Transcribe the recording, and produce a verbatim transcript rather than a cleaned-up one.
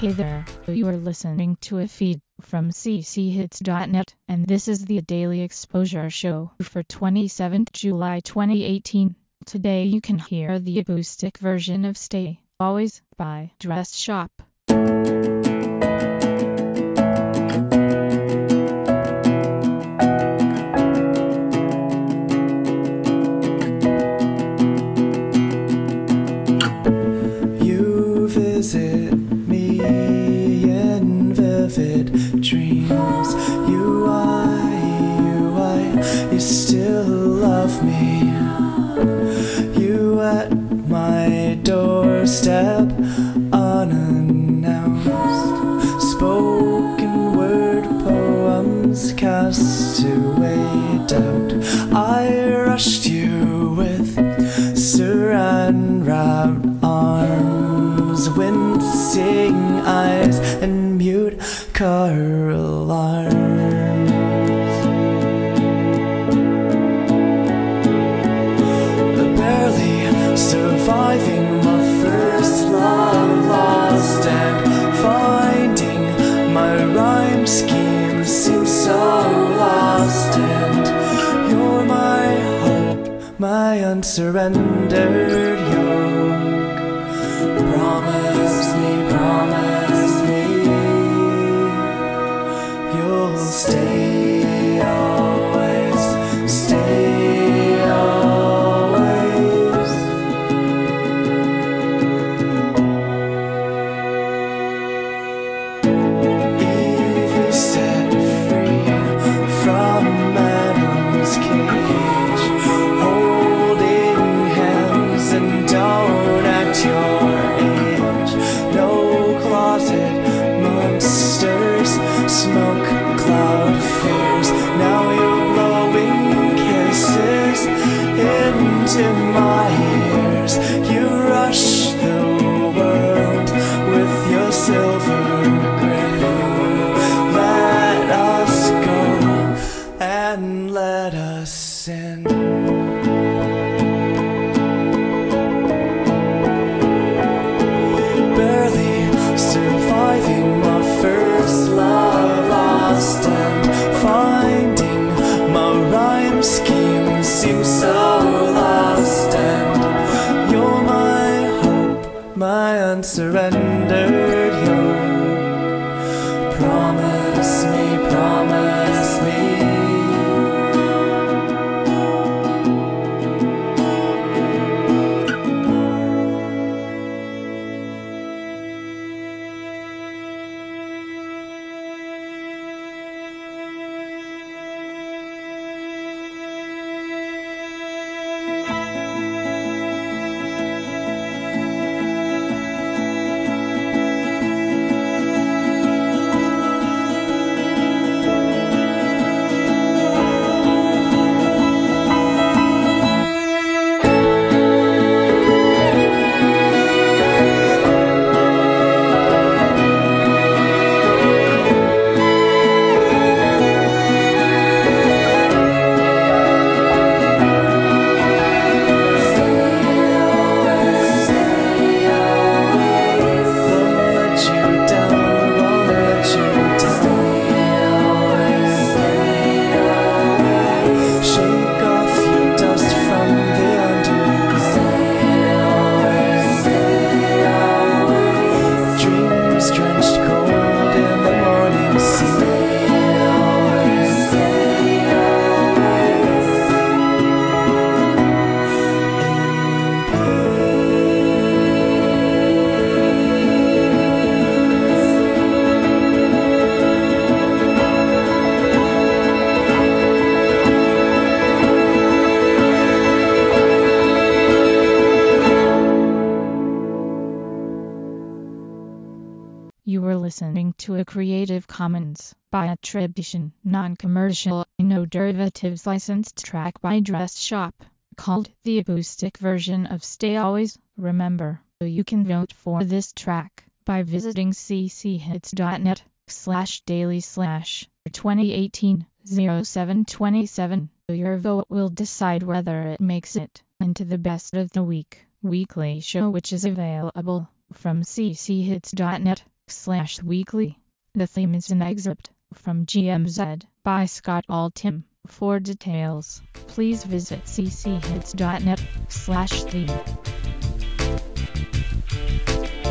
Hey there, you are listening to a feed from c c hits dot net, and this is the Daily Exposure Show for twenty-seventh of July twenty eighteen. Today you can hear the acoustic version of Stay Always by Dress Shop. You visit me in vivid dreams. You, I, you, I, you still love me. You at my doorstep, unannounced. Spoken word poems cast away doubt. I rushed you with saran wrapped arms, wincing eyes, and mute car alarms. Barely surviving my first love lost, and finding my rhyme scheme seems so lost. And you're my hope, my unsurrendered yoke. Promise me, promise me, you'll stay always, stay always. Evie set free from Adam's cage, holding hands and don't act your age. No closet monsters, smoke cloud fears. Now you're blowing kisses into my ears. You rush the world with your silver grip. Let us go and let us sin. Barely surviving my first love lost, and finding my rhyme scheme seems so lost. And you're my hope, my unsurrendered yoke. Promise me, promise me, You were listening to a Creative Commons by attribution, non-commercial, no derivatives licensed track by Dress Shop, called the acoustic version of Stay Always. Remember, you can vote for this track by visiting c c hits dot net slash daily slash twenty eighteen oh seven twenty-seven. Your vote will decide whether it makes it into the best of the week weekly show, which is available from c c hits dot net slash weekly. The theme is an excerpt from G M Z by Scott Altham. For details, please visit cchits dot net slash theme.